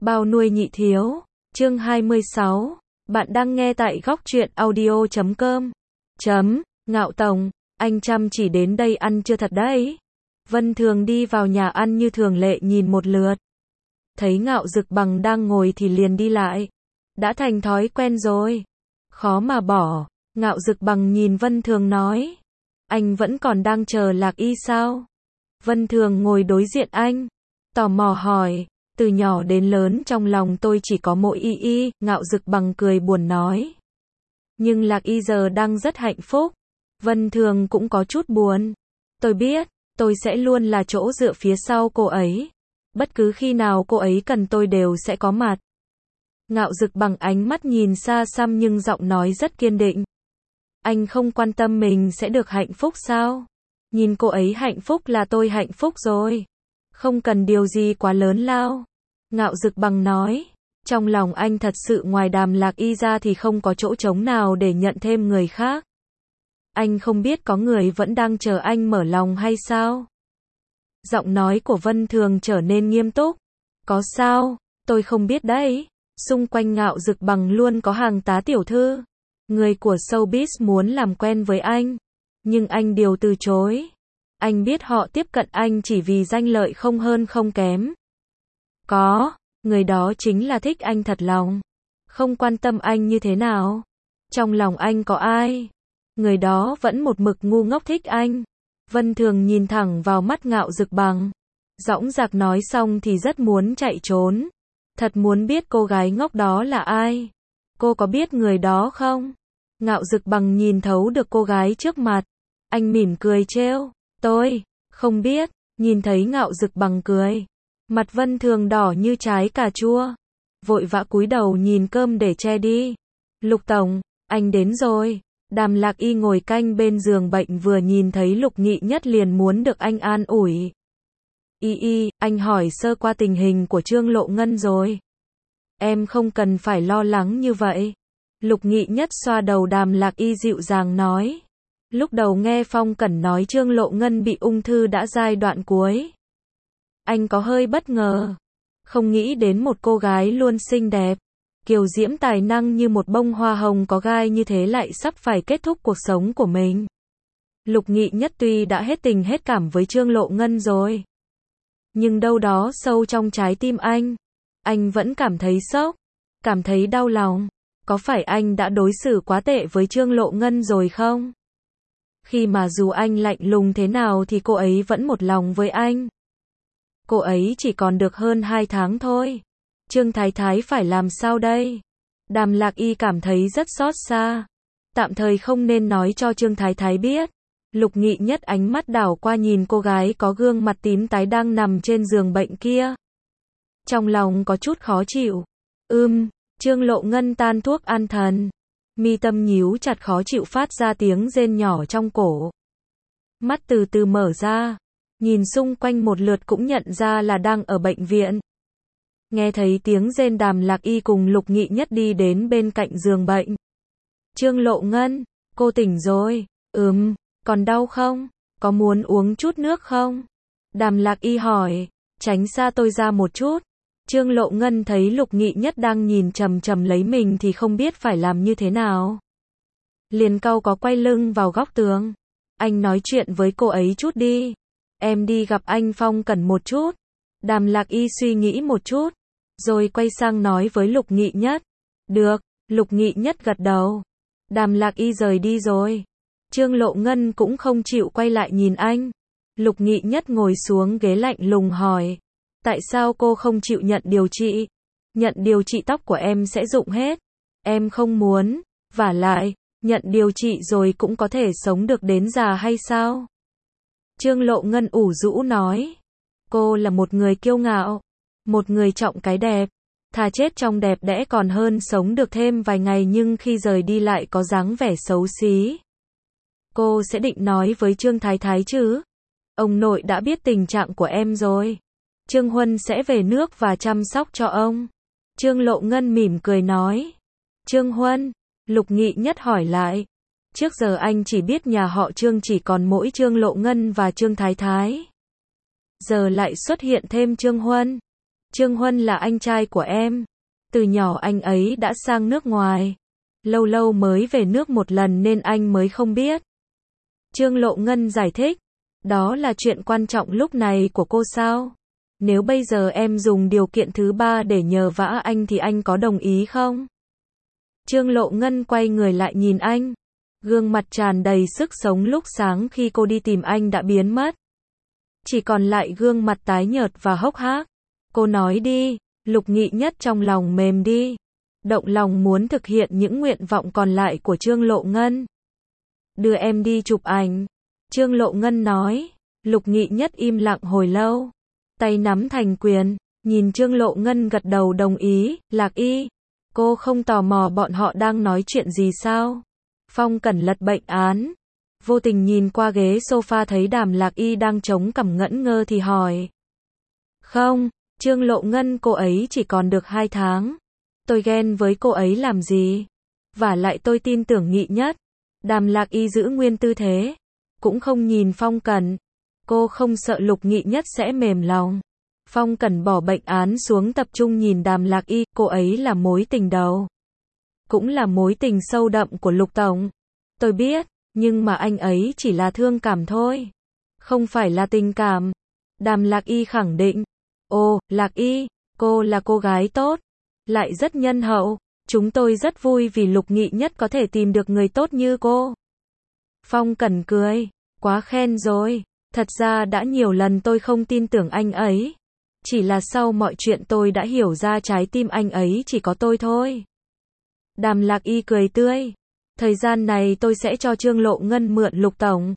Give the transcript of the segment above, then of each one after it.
Bao nuôi nhị thiếu. Chương 26. Bạn đang nghe tại góc truyện audio.com. Ngạo Tổng, anh chăm chỉ đến đây ăn chưa thật đấy. Vân Thường đi vào nhà ăn như thường lệ nhìn một lượt. Thấy Ngạo Dực Bằng đang ngồi thì liền đi lại. Đã thành thói quen rồi. Khó mà bỏ. Ngạo Dực Bằng nhìn Vân Thường nói. Anh vẫn còn đang chờ Lạc Y sao? Vân Thường ngồi đối diện anh. Tò mò hỏi. Từ nhỏ đến lớn trong lòng tôi chỉ có mỗi Y. Ngạo Dực Bằng cười buồn nói. Nhưng Lạc Y giờ đang rất hạnh phúc. Vân Thường cũng có chút buồn. Tôi biết, tôi sẽ luôn là chỗ dựa phía sau cô ấy. Bất cứ khi nào cô ấy cần tôi đều sẽ có mặt. Ngạo Dực Bằng ánh mắt nhìn xa xăm nhưng giọng nói rất kiên định. Anh không quan tâm mình sẽ được hạnh phúc sao? Nhìn cô ấy hạnh phúc là tôi hạnh phúc rồi. Không cần điều gì quá lớn lao. Ngạo Dực Bằng nói. Trong lòng anh thật sự ngoài Đàm Lạc Y ra thì không có chỗ trống nào để nhận thêm người khác. Anh không biết có người vẫn đang chờ anh mở lòng hay sao? Giọng nói của Vân Thường trở nên nghiêm túc. Có sao? Tôi không biết đấy. Xung quanh Ngạo Dực Bằng luôn có hàng tá tiểu thư. Người của showbiz muốn làm quen với anh. Nhưng anh đều từ chối. Anh biết họ tiếp cận anh chỉ vì danh lợi không hơn không kém. Người đó chính là thích anh thật lòng. Không quan tâm anh như thế nào. Trong lòng anh có ai? Người đó vẫn một mực ngu ngốc thích anh. Vân Thường nhìn thẳng vào mắt Ngạo Dực Bằng. Dõng dạc nói xong thì rất muốn chạy trốn. Thật muốn biết cô gái ngốc đó là ai. Cô có biết người đó không? Ngạo Dực Bằng nhìn thấu được cô gái trước mặt. Anh mỉm cười trêu. Tôi không biết. Nhìn thấy Ngạo Dực Bằng cười. Mặt Vân Thường đỏ như trái cà chua. Vội vã cúi đầu nhìn cơm để che đi. Lục Tổng, anh đến rồi. Đàm Lạc Y ngồi canh bên giường bệnh vừa nhìn thấy Lục Nghị Nhất liền muốn được anh an ủi. Anh hỏi sơ qua tình hình của Trương Lộ Ngân rồi. Em không cần phải lo lắng như vậy. Lục Nghị Nhất xoa đầu Đàm Lạc Y dịu dàng nói. Lúc đầu nghe Phong Cẩn nói Trương Lộ Ngân bị ung thư đã giai đoạn cuối. Anh có hơi bất ngờ. Không nghĩ đến một cô gái luôn xinh đẹp, kiều diễm tài năng như một bông hoa hồng có gai như thế lại sắp phải kết thúc cuộc sống của mình. Lục Nghị Nhất tuy đã hết tình hết cảm với Trương Lộ Ngân rồi. Nhưng đâu đó sâu trong trái tim anh vẫn cảm thấy sốc, cảm thấy đau lòng. Có phải anh đã đối xử quá tệ với Trương Lộ Ngân rồi không? Khi mà dù anh lạnh lùng thế nào thì cô ấy vẫn một lòng với anh. Cô ấy chỉ còn được hơn 2 tháng thôi. Trương Thái Thái phải làm sao đây? Đàm Lạc Y cảm thấy rất xót xa. Tạm thời không nên nói cho Trương Thái Thái biết. Lục Nghị Nhất ánh mắt đảo qua nhìn cô gái có gương mặt tím tái đang nằm trên giường bệnh kia. Trong lòng có chút khó chịu. Trương Lộ Ngân tan thuốc an thần. Mi tâm nhíu chặt khó chịu phát ra tiếng rên nhỏ trong cổ. Mắt từ từ mở ra. Nhìn xung quanh một lượt cũng nhận ra là đang ở bệnh viện. Nghe thấy tiếng rên Đàm Lạc Y cùng Lục Nghị Nhất đi đến bên cạnh giường bệnh. Trương Lộ Ngân, cô tỉnh rồi. Còn đau không? Có muốn uống chút nước không? Đàm Lạc Y hỏi. Tránh xa tôi ra một chút. Trương Lộ Ngân thấy Lục Nghị Nhất đang nhìn chằm chằm lấy mình thì không biết phải làm như thế nào. Liền cau có quay lưng vào góc tường. Anh nói chuyện với cô ấy chút đi. Em đi gặp anh Phong Cẩn một chút. Đàm Lạc Y suy nghĩ một chút. Rồi quay sang nói với Lục Nghị Nhất. Được, Lục Nghị Nhất gật đầu. Đàm Lạc Y rời đi rồi. Trương Lộ Ngân cũng không chịu quay lại nhìn anh. Lục Nghị Nhất ngồi xuống ghế lạnh lùng hỏi. Tại sao cô không chịu nhận điều trị? Nhận điều trị tóc của em sẽ rụng hết. Em không muốn. Vả lại, nhận điều trị rồi cũng có thể sống được đến già hay sao? Trương Lộ Ngân ủ rũ nói. Cô là một người kiêu ngạo. Một người trọng cái đẹp. Thà chết trong đẹp đẽ còn hơn sống được thêm vài ngày nhưng khi rời đi lại có dáng vẻ xấu xí. Cô sẽ định nói với Trương Thái Thái chứ? Ông nội đã biết tình trạng của em rồi. Trương Huân sẽ về nước và chăm sóc cho ông. Trương Lộ Ngân mỉm cười nói. Trương Huân? Lục Nghị Nhất hỏi lại. Trước giờ anh chỉ biết nhà họ Trương chỉ còn mỗi Trương Lộ Ngân và Trương Thái Thái. Giờ lại xuất hiện thêm Trương Huân. Trương Huân là anh trai của em. Từ nhỏ anh ấy đã sang nước ngoài. Lâu lâu mới về nước một lần nên anh mới không biết. Trương Lộ Ngân giải thích. Đó là chuyện quan trọng lúc này của cô sao? Nếu bây giờ em dùng điều kiện thứ ba để nhờ vả anh thì anh có đồng ý không? Trương Lộ Ngân quay người lại nhìn anh. Gương mặt tràn đầy sức sống lúc sáng khi cô đi tìm anh đã biến mất. Chỉ còn lại gương mặt tái nhợt và hốc hác. Cô nói đi, Lục Nghị Nhất trong lòng mềm đi. Động lòng muốn thực hiện những nguyện vọng còn lại của Trương Lộ Ngân. Đưa em đi chụp ảnh. Trương Lộ Ngân nói. Lục Nghị Nhất im lặng hồi lâu. Tay nắm thành quyền, nhìn Trương Lộ Ngân gật đầu đồng ý. Lạc Y, cô không tò mò bọn họ đang nói chuyện gì sao? Phong Cẩn lật bệnh án. Vô tình nhìn qua ghế sofa thấy Đàm Lạc Y đang chống cằm ngẩn ngơ thì hỏi. Không, Trương Lộ Ngân, cô ấy chỉ còn được 2 tháng. Tôi ghen với cô ấy làm gì? Vả lại tôi tin tưởng Nghị Nhất. Đàm Lạc Y giữ nguyên tư thế. Cũng không nhìn Phong Cẩn. Cô không sợ Lục Nghị Nhất sẽ mềm lòng. Phong Cẩn bỏ bệnh án xuống tập trung nhìn Đàm Lạc Y. Cô ấy là mối tình đầu. Cũng là mối tình sâu đậm của Lục Tổng. Tôi biết, nhưng mà anh ấy chỉ là thương cảm thôi. Không phải là tình cảm. Đàm Lạc Y khẳng định. Ồ, Lạc Y, cô là cô gái tốt. Lại rất nhân hậu. Chúng tôi rất vui vì Lục Nghị Nhất có thể tìm được người tốt như cô. Phong Cẩn cười. Quá khen rồi. Thật ra đã nhiều lần tôi không tin tưởng anh ấy. Chỉ là sau mọi chuyện tôi đã hiểu ra trái tim anh ấy chỉ có tôi thôi. Đàm Lạc Y cười tươi. Thời gian này tôi sẽ cho Trương Lộ Ngân mượn Lục Tổng.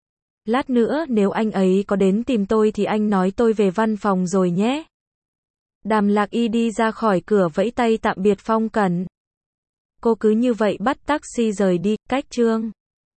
Lát nữa nếu anh ấy có đến tìm tôi thì anh nói tôi về văn phòng rồi nhé. Đàm Lạc Y đi ra khỏi cửa vẫy tay tạm biệt Phong Cẩn. Cô cứ như vậy bắt taxi rời đi, cách Trương